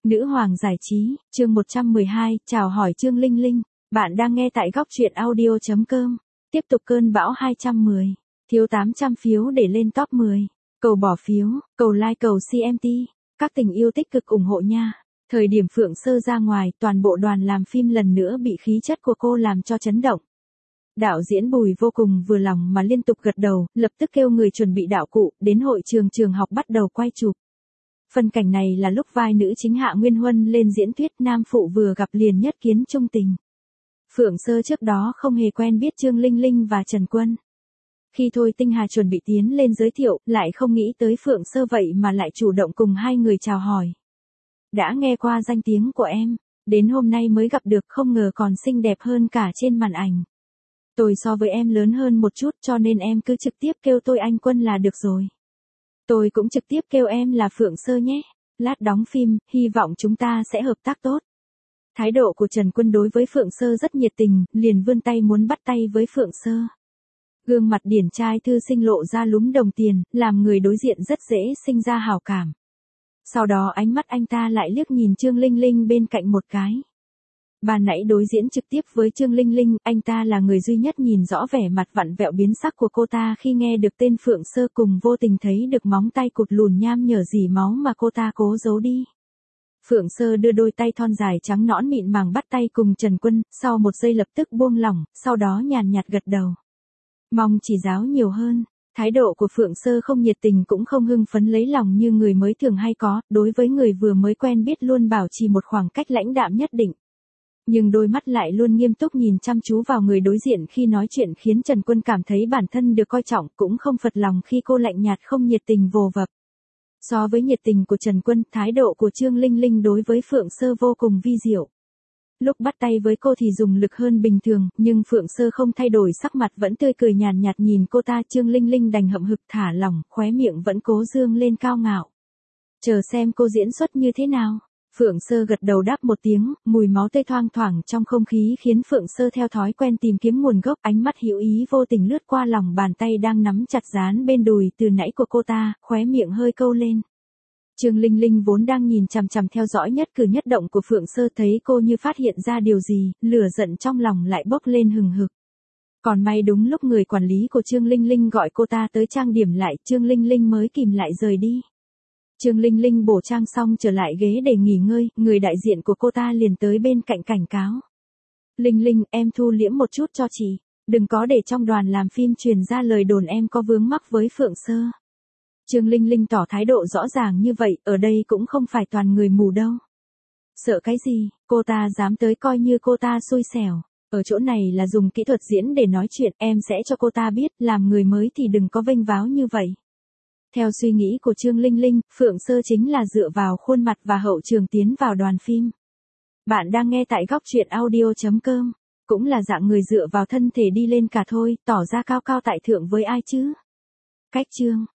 Nữ hoàng giải trí, chương 112, chào hỏi Trương Linh Linh. Bạn đang nghe tại góc truyện audio.com. Tiếp tục cơn bão 210. Thiếu 800 phiếu để lên top 10. Cầu bỏ phiếu, cầu like, cầu CMT. Các tình yêu tích cực ủng hộ nha. Thời điểm Phượng Sơ ra ngoài, toàn bộ đoàn làm phim lần nữa bị khí chất của cô làm cho chấn động. Đạo diễn Bùi vô cùng vừa lòng mà liên tục gật đầu, lập tức kêu người chuẩn bị đạo cụ, đến hội trường học bắt đầu quay chụp. Phân cảnh này là lúc vai nữ chính Hạ Nguyên Huân lên diễn thuyết, nam phụ vừa gặp liền nhất kiến trung tình. Phượng Sơ trước đó không hề quen biết Trương Linh Linh và Trần Quân. Khi Thôi Tinh Hà chuẩn bị tiến lên giới thiệu, lại không nghĩ tới Phượng Sơ vậy mà lại chủ động cùng hai người chào hỏi. Đã nghe qua danh tiếng của em, đến hôm nay mới gặp được, không ngờ còn xinh đẹp hơn cả trên màn ảnh. Tôi so với em lớn hơn một chút cho nên em cứ trực tiếp kêu tôi anh Quân là được rồi. Tôi cũng trực tiếp kêu em là Phượng Sơ nhé. Lát đóng phim, hy vọng chúng ta sẽ hợp tác tốt. Thái độ của Trần Quân đối với Phượng Sơ rất nhiệt tình, liền vươn tay muốn bắt tay với Phượng Sơ. Gương mặt điển trai thư sinh lộ ra lúm đồng tiền, làm người đối diện rất dễ sinh ra hảo cảm. Sau đó ánh mắt anh ta lại liếc nhìn Trương Linh Linh bên cạnh một cái. Ban nãy đối diễn trực tiếp với Trương Linh Linh, anh ta là người duy nhất nhìn rõ vẻ mặt vặn vẹo biến sắc của cô ta khi nghe được tên Phượng Sơ, cùng vô tình thấy được móng tay cụt lùn nham nhở dỉ máu mà cô ta cố giấu đi. Phượng Sơ đưa đôi tay thon dài trắng nõn mịn màng bắt tay cùng Trần Quân, sau một giây lập tức buông lỏng, sau đó nhàn nhạt gật đầu. Mong chỉ giáo nhiều hơn. Thái độ của Phượng Sơ không nhiệt tình cũng không hưng phấn lấy lòng như người mới thường hay có, đối với người vừa mới quen biết luôn bảo trì một khoảng cách lãnh đạm nhất định. Nhưng đôi mắt lại luôn nghiêm túc nhìn chăm chú vào người đối diện khi nói chuyện, khiến Trần Quân cảm thấy bản thân được coi trọng, cũng không phật lòng khi cô lạnh nhạt không nhiệt tình vồ vập. So với nhiệt tình của Trần Quân, thái độ của Trương Linh Linh đối với Phượng Sơ vô cùng vi diệu. Lúc bắt tay với cô thì dùng lực hơn bình thường, nhưng Phượng Sơ không thay đổi sắc mặt, vẫn tươi cười nhàn nhạt nhìn cô ta. Trương Linh Linh đành hậm hực thả lỏng, khóe miệng vẫn cố dương lên cao ngạo. Chờ xem cô diễn xuất như thế nào. Phượng Sơ gật đầu đáp một tiếng, mùi máu tươi thoang thoảng trong không khí khiến Phượng Sơ theo thói quen tìm kiếm nguồn gốc, ánh mắt hữu ý vô tình lướt qua lòng bàn tay đang nắm chặt dán bên đùi từ nãy của cô ta, khóe miệng hơi câu lên. Trương Linh Linh vốn đang nhìn chằm chằm theo dõi nhất cử nhất động của Phượng Sơ, thấy cô như phát hiện ra điều gì, lửa giận trong lòng lại bốc lên hừng hực. Còn may đúng lúc người quản lý của Trương Linh Linh gọi cô ta tới trang điểm lại, Trương Linh Linh mới kìm lại rời đi. Trương Linh Linh bổ trang xong trở lại ghế để nghỉ ngơi, người đại diện của cô ta liền tới bên cạnh cảnh cáo. Linh Linh, em thu liễm một chút cho chị, đừng có để trong đoàn làm phim truyền ra lời đồn em có vướng mắc với Phượng Sơ. Trương Linh Linh tỏ thái độ rõ ràng như vậy, ở đây cũng không phải toàn người mù đâu. Sợ cái gì, cô ta dám tới coi như cô ta xui xẻo. Ở chỗ này là dùng kỹ thuật diễn để nói chuyện, em sẽ cho cô ta biết, làm người mới thì đừng có vênh váo như vậy. Theo suy nghĩ của Trương Linh Linh, Phượng Sơ chính là dựa vào khuôn mặt và hậu trường tiến vào đoàn phim. Bạn đang nghe tại góc truyện audio.com, cũng là dạng người dựa vào thân thể đi lên cả thôi, tỏ ra cao cao tại thượng với ai chứ. Cách chương